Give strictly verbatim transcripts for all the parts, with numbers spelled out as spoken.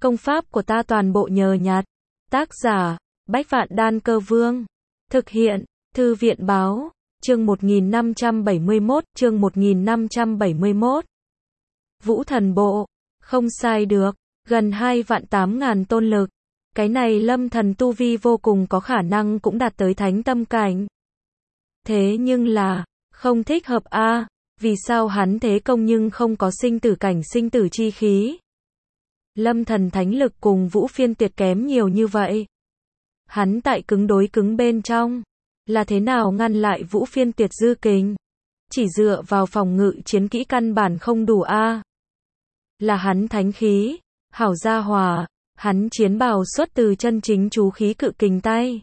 Công pháp của ta toàn bộ nhờ nhặt. Tác giả, Bách Vạn Đan Cơ Vương. Thực hiện, Thư viện Báo. Chương một nghìn năm trăm bảy mươi mốt, chương một nghìn năm trăm bảy mươi mốt. Vũ Thần Bộ. Không sai được. Gần hai vạn tám ngàn tôn lực. Cái này Lâm Thần tu vi vô cùng có khả năng cũng đạt tới thánh tâm cảnh. Thế nhưng là, không thích hợp a à, vì sao hắn thế công nhưng không có sinh tử cảnh sinh tử chi khí. Lâm Thần thánh lực cùng Vũ Phiên Tuyệt kém nhiều như vậy. Hắn tại cứng đối cứng bên trong, là thế nào ngăn lại Vũ Phiên Tuyệt dư kình? Chỉ dựa vào phòng ngự chiến kỹ căn bản không đủ a à. Là hắn thánh khí, hảo gia hòa, hắn chiến bào xuất từ chân chính chú khí cự kình tay.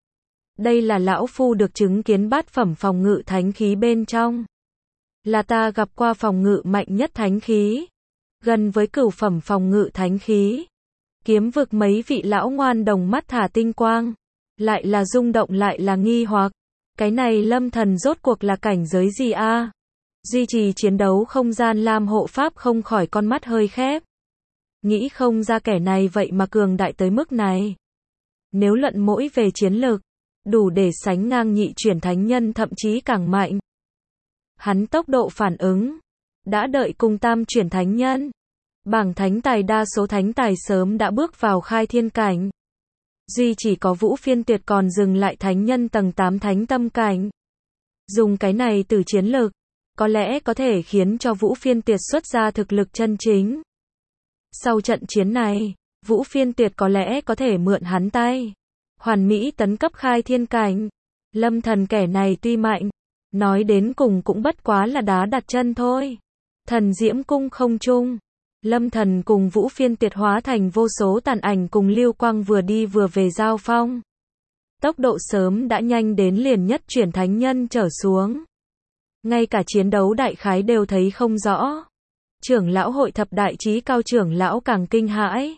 Đây là lão phu được chứng kiến bát phẩm phòng ngự thánh khí bên trong. Là ta gặp qua phòng ngự mạnh nhất thánh khí. Gần với cửu phẩm phòng ngự thánh khí. Kiếm vực mấy vị lão ngoan đồng mắt thả tinh quang. Lại là rung động lại là nghi hoặc. Cái này Lâm Thần rốt cuộc là cảnh giới gì a à? Duy trì chiến đấu không gian lam hộ pháp không khỏi con mắt hơi khép. Nghĩ không ra kẻ này vậy mà cường đại tới mức này. Nếu luận mỗi về chiến lược, đủ để sánh ngang nhị chuyển thánh nhân thậm chí càng mạnh. Hắn tốc độ phản ứng, đã đợi cùng tam chuyển thánh nhân. Bảng thánh tài đa số thánh tài sớm đã bước vào khai thiên cảnh. Duy chỉ có Vũ Phiên Tuyệt còn dừng lại thánh nhân tầng tám thánh tâm cảnh. Dùng cái này từ chiến lược, có lẽ có thể khiến cho Vũ Phiên Tuyệt xuất ra thực lực chân chính. Sau trận chiến này, Vũ Phiên Tuyệt có lẽ có thể mượn hắn tay. Hoàn mỹ tấn cấp khai thiên cảnh. Lâm Thần kẻ này tuy mạnh, nói đến cùng cũng bất quá là đá đặt chân thôi. Thần Diễm Cung không trung. Lâm Thần cùng Vũ Phiên Tuyệt hóa thành vô số tàn ảnh cùng lưu quang vừa đi vừa về giao phong. Tốc độ sớm đã nhanh đến liền nhất chuyển thánh nhân trở xuống. Ngay cả chiến đấu đại khái đều thấy không rõ. Trưởng lão hội thập đại chí cao trưởng lão càng kinh hãi.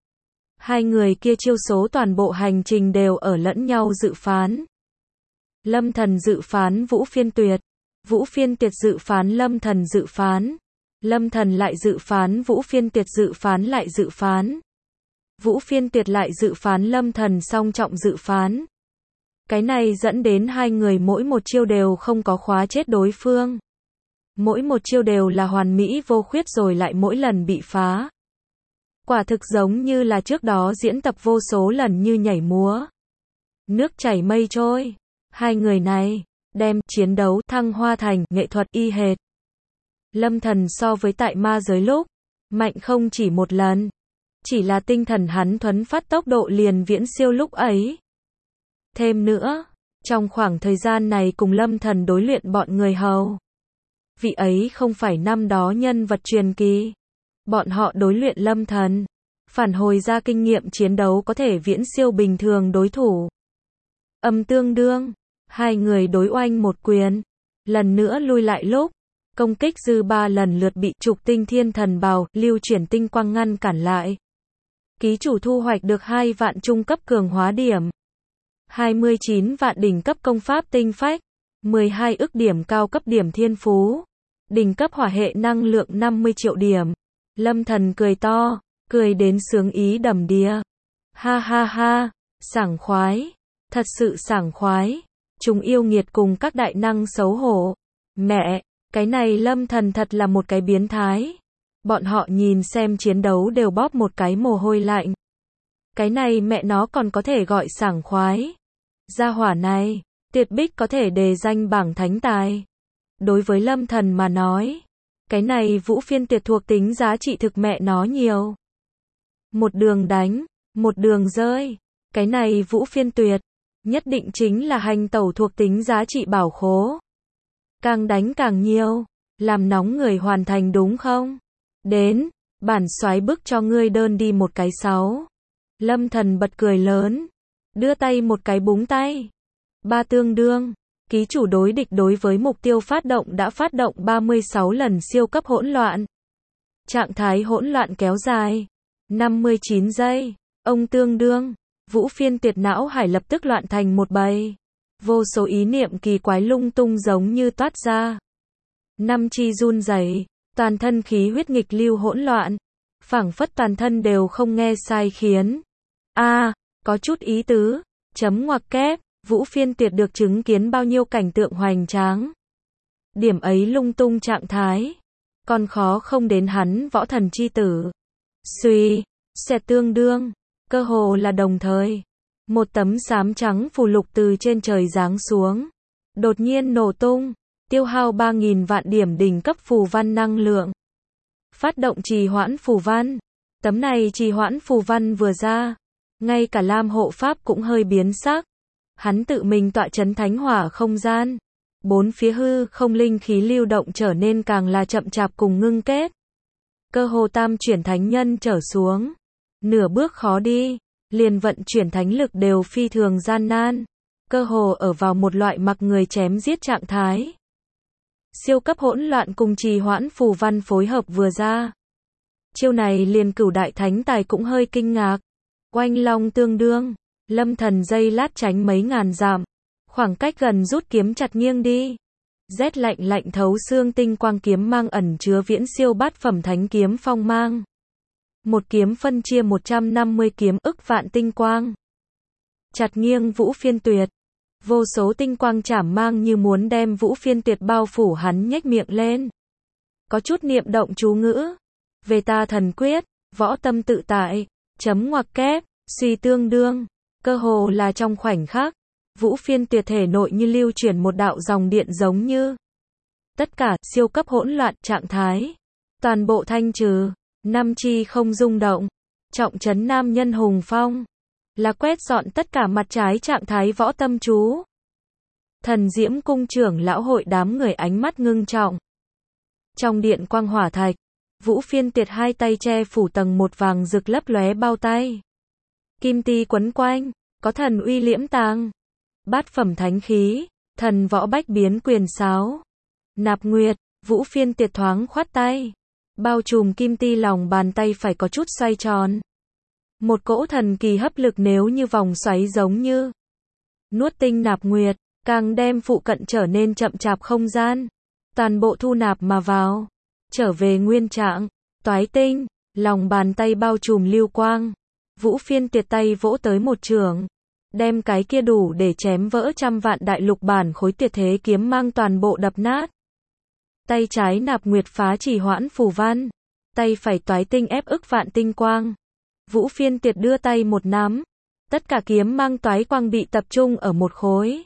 Hai người kia chiêu số toàn bộ hành trình đều ở lẫn nhau dự phán. Lâm Thần dự phán Vũ Phiên Tuyệt. Vũ Phiên Tuyệt dự phán Lâm Thần dự phán. Lâm Thần lại dự phán Vũ Phiên Tuyệt dự phán lại dự phán. Vũ Phiên Tuyệt lại dự phán Lâm Thần song trọng dự phán. Cái này dẫn đến hai người mỗi một chiêu đều không có khóa chết đối phương. Mỗi một chiêu đều là hoàn mỹ vô khuyết rồi lại mỗi lần bị phá. Quả thực giống như là trước đó diễn tập vô số lần như nhảy múa. Nước chảy mây trôi. Hai người này, đem chiến đấu thăng hoa thành nghệ thuật y hệt. Lâm Thần so với tại ma giới lúc, mạnh không chỉ một lần. Chỉ là tinh thần hắn thuấn phát tốc độ liền viễn siêu lúc ấy. Thêm nữa, trong khoảng thời gian này cùng Lâm Thần đối luyện bọn người hầu. Vị ấy không phải năm đó nhân vật truyền kỳ. Bọn họ đối luyện Lâm Thần, phản hồi ra kinh nghiệm chiến đấu có thể viễn siêu bình thường đối thủ. Âm tương đương, hai người đối oanh một quyền, lần nữa lui lại lúc, công kích dư ba lần lượt bị trục tinh thiên thần bào, lưu chuyển tinh quang ngăn cản lại. Ký chủ thu hoạch được hai vạn trung cấp cường hóa điểm, hai mươi chín vạn đỉnh cấp công pháp tinh phách, mười hai ức điểm cao cấp điểm thiên phú, đỉnh cấp hỏa hệ năng lượng năm mươi triệu điểm. Lâm Thần cười to, cười đến sướng ý đầm đìa. Ha ha ha, sảng khoái, thật sự sảng khoái. Chúng yêu nghiệt cùng các đại năng xấu hổ. Mẹ, cái này Lâm Thần thật là một cái biến thái. Bọn họ nhìn xem chiến đấu đều bóp một cái mồ hôi lạnh. Cái này mẹ nó còn có thể gọi sảng khoái. Gia hỏa này, tuyệt bích có thể đề danh bảng thánh tài. Đối với Lâm Thần mà nói, cái này Vũ Phiên Tuyệt thuộc tính giá trị thực mẹ nó nhiều. Một đường đánh, một đường rơi. Cái này Vũ Phiên Tuyệt, nhất định chính là hành tẩu thuộc tính giá trị bảo khố. Càng đánh càng nhiều, làm nóng người hoàn thành đúng không? Đến, bản soái bức cho ngươi đơn đi một cái sáu. Lâm Thần bật cười lớn, đưa tay một cái búng tay. Ba tương đương. Ký chủ đối địch đối với mục tiêu phát động đã phát động ba mươi sáu lần siêu cấp hỗn loạn. Trạng thái hỗn loạn kéo dài năm mươi chín giây. Ông tương đương. Vũ Phiên Tuyệt não hải lập tức loạn thành một bầy. Vô số ý niệm kỳ quái lung tung giống như toát ra. Năm chi run rẩy, toàn thân khí huyết nghịch lưu hỗn loạn. phảng phất toàn thân đều không nghe sai khiến. A, à, có chút ý tứ, chấm ngoặc kép, Vũ Phiên Tuyệt được chứng kiến bao nhiêu cảnh tượng hoành tráng. Điểm ấy lung tung trạng thái, còn khó không đến hắn võ thần chi tử. Suy, sẽ tương đương, cơ hồ là đồng thời. Một tấm xám trắng phù lục từ trên trời giáng xuống. Đột nhiên nổ tung, tiêu hao ba nghìn vạn điểm đỉnh cấp phù văn năng lượng. Phát động trì hoãn phù văn. Tấm này trì hoãn phù văn vừa ra, ngay cả Lam hộ pháp cũng hơi biến sắc. Hắn tự mình tọa chấn thánh hỏa không gian. Bốn phía hư không linh khí lưu động trở nên càng là chậm chạp cùng ngưng kết. Cơ hồ tam chuyển thánh nhân trở xuống. Nửa bước khó đi, liền vận chuyển thánh lực đều phi thường gian nan. Cơ hồ ở vào một loại mặc người chém giết trạng thái. Siêu cấp hỗn loạn cùng trì hoãn phù văn phối hợp vừa ra. Chiêu này liền cửu đại thánh tài cũng hơi kinh ngạc. Oanh long tương đương, Lâm Thần dây lát tránh mấy ngàn dặm, khoảng cách gần rút kiếm chặt nghiêng đi. Rét lạnh lạnh thấu xương tinh quang kiếm mang ẩn chứa viễn siêu bát phẩm thánh kiếm phong mang. Một kiếm phân chia một trăm năm mươi kiếm ức vạn tinh quang. Chặt nghiêng Vũ Phiên Tuyệt. Vô số tinh quang chảm mang như muốn đem Vũ Phiên Tuyệt bao phủ, hắn nhếch miệng lên. Có chút niệm động chú ngữ. Về ta thần quyết, võ tâm tự tại, chấm ngoặc kép, suy tương đương. Cơ hồ là trong khoảnh khắc, Vũ Phiên Tuyệt thể nội như lưu chuyển một đạo dòng điện giống như. Tất cả siêu cấp hỗn loạn trạng thái. Toàn bộ thanh trừ, năm chi không rung động. Trọng trấn nam nhân hùng phong. Là quét dọn tất cả mặt trái trạng thái võ tâm chú. Thần Diễm cung trưởng lão hội đám người ánh mắt ngưng trọng. Trong điện quang hỏa thạch, Vũ Phiên Tuyệt hai tay che phủ tầng một vàng rực lấp lóe bao tay. Kim ti quấn quanh, có thần uy liễm tàng. Bát phẩm thánh khí, thần võ bách biến quyền sáo. Nạp Nguyệt, Vũ Phiên Tuyệt thoáng khoát tay. Bao trùm kim ti lòng bàn tay phải có chút xoay tròn. Một cỗ thần kỳ hấp lực nếu như vòng xoáy giống như nuốt tinh nạp nguyệt, càng đem phụ cận trở nên chậm chạp không gian. Toàn bộ thu nạp mà vào. Trở về nguyên trạng, toái tinh, lòng bàn tay bao trùm lưu quang. Vũ Phiên Tuyệt tay vỗ tới một trường. Đem cái kia đủ để chém vỡ trăm vạn đại lục bản khối tuyệt thế kiếm mang toàn bộ đập nát. Tay trái nạp nguyệt phá trì hoãn phù văn. Tay phải toái tinh ép ức vạn tinh quang. Vũ Phiên Tuyệt đưa tay một nắm. Tất cả kiếm mang toái quang bị tập trung ở một khối.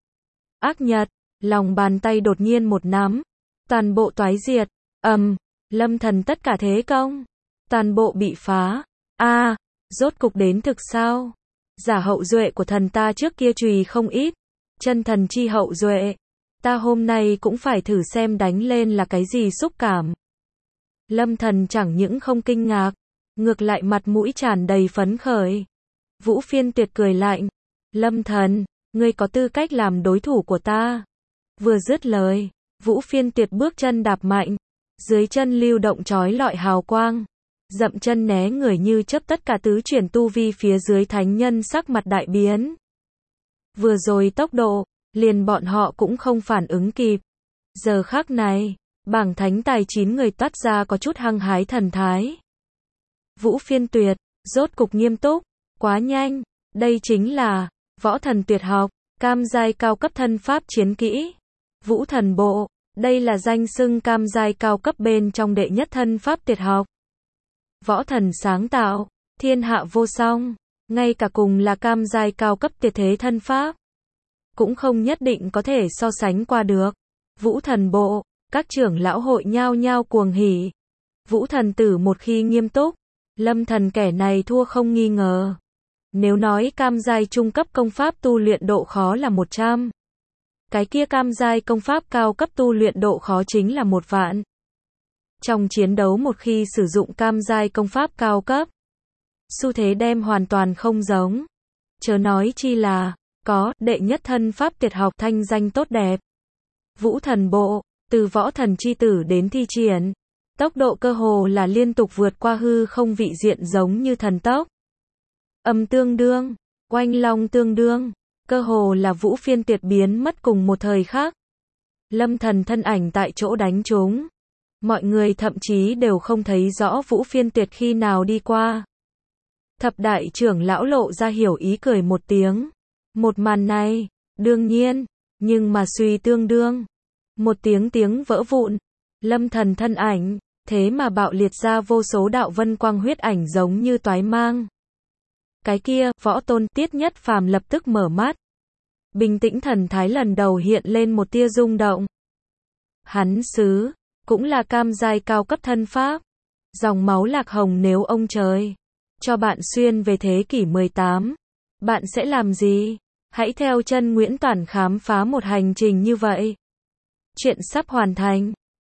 Ác nhật, lòng bàn tay đột nhiên một nắm. Toàn bộ toái diệt, ầm, um, Lâm Thần tất cả thế công. Toàn bộ bị phá. A, à, rốt cục đến thực sao? Giả hậu duệ của thần ta trước kia chùy không ít. Chân thần chi hậu duệ. Ta hôm nay cũng phải thử xem đánh lên là cái gì xúc cảm. Lâm Thần chẳng những không kinh ngạc. Ngược lại mặt mũi tràn đầy phấn khởi. Vũ Phiên Tuyệt cười lạnh. Lâm Thần, ngươi có tư cách làm đối thủ của ta. Vừa dứt lời, Vũ Phiên Tuyệt bước chân đạp mạnh. Dưới chân lưu động chói lọi hào quang. Dậm chân né người như chớp, tất cả tứ chuyển tu vi phía dưới thánh nhân sắc mặt đại biến. Vừa rồi tốc độ, liền bọn họ cũng không phản ứng kịp. Giờ khắc này, bảng thánh tài chín người toát ra có chút hăng hái thần thái. Vũ Phiên Tuyệt, rốt cục nghiêm túc, quá nhanh, đây chính là võ thần tuyệt học, cam giai cao cấp thân pháp chiến kỹ. Vũ thần bộ, đây là danh xưng cam giai cao cấp bên trong đệ nhất thân pháp tuyệt học. Võ thần sáng tạo, thiên hạ vô song, ngay cả cùng là cam giai cao cấp tuyệt thế thân pháp, cũng không nhất định có thể so sánh qua được. Vũ thần bộ, các trưởng lão hội nhao nhao cuồng hỉ. Vũ thần tử một khi nghiêm túc, Lâm Thần kẻ này thua không nghi ngờ. Nếu nói cam giai trung cấp công pháp tu luyện độ khó là một trăm, cái kia cam giai công pháp cao cấp tu luyện độ khó chính là một vạn. Trong chiến đấu một khi sử dụng cam giai công pháp cao cấp, xu thế đem hoàn toàn không giống. Chớ nói chi là, có, đệ nhất thân pháp tuyệt học thanh danh tốt đẹp. Vũ thần bộ, từ võ thần chi tử đến thi triển. Tốc độ cơ hồ là liên tục vượt qua hư không vị diện giống như thần tốc. Âm tương đương, oanh long tương đương, cơ hồ là Vũ Phiên Tuyệt biến mất cùng một thời khắc. Lâm Thần thân ảnh tại chỗ đánh trúng. Mọi người thậm chí đều không thấy rõ Vũ Phiên Tuyệt khi nào đi qua. Thập đại trưởng lão lộ ra hiểu ý cười một tiếng. Một màn này, đương nhiên, nhưng mà suy tương đương. Một tiếng tiếng vỡ vụn, Lâm Thần thân ảnh, thế mà bạo liệt ra vô số đạo vân quang huyết ảnh giống như toái mang. Cái kia, võ tôn Tiết Nhất Phàm lập tức mở mắt. Bình tĩnh thần thái lần đầu hiện lên một tia rung động. Hắn xứ, cũng là cam giai cao cấp thân pháp. Dòng máu lạc hồng nếu ông trời cho bạn xuyên về thế kỷ mười tám, bạn sẽ làm gì? Hãy theo chân Nguyễn Toản khám phá một hành trình như vậy. Chuyện sắp hoàn thành.